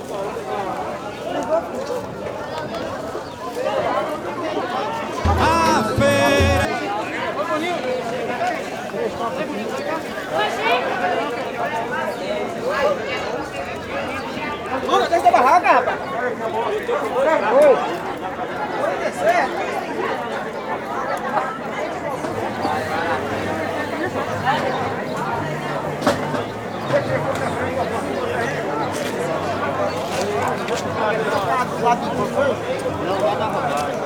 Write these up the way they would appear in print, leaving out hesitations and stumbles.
A feira. Lula, desce da barraca, rapaz. Acabou. Pode descer. Não, lá da rodada.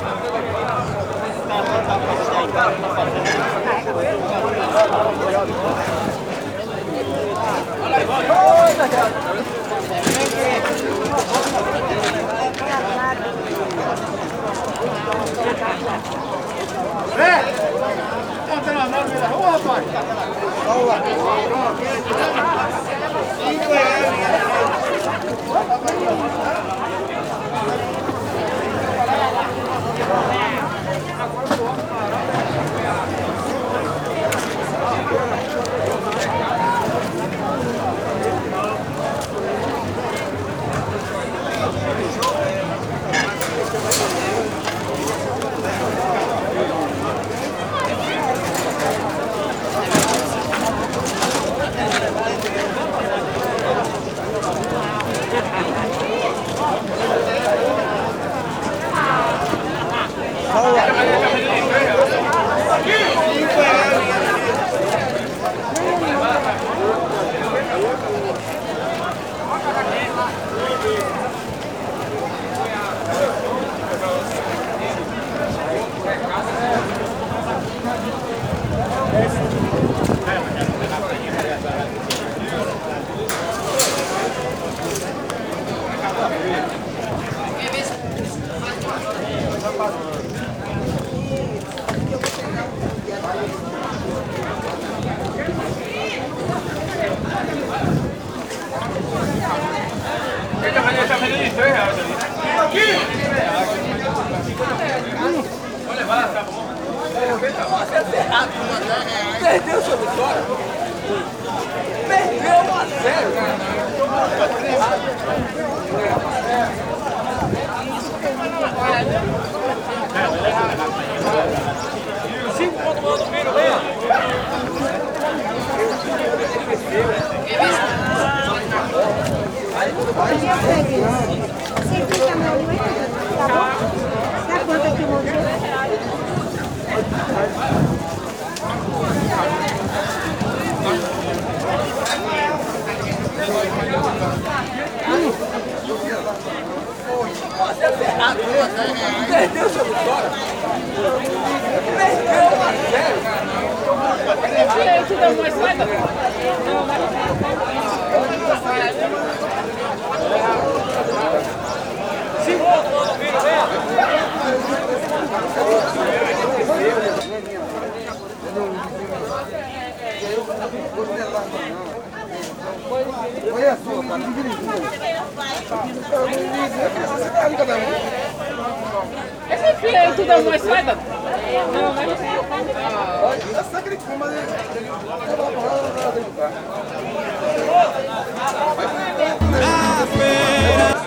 Tá na mão da rua, rapaz? Perdeu sua vitória? Perdeu 1-0, Cinco pontos do meio, venha! Você fica mal, tá bom? Dá quanto que eu vou ver? Perdeu sua vitória? Perdeu 1-0. Te dá mais saída? Cinco pontos do meio, venha! Olha só, cara. Esse filho aí, tu dá mais saída? Não, mas... Olha, sabe que ele fuma, mas ele vai lá dentro do carro. A feira.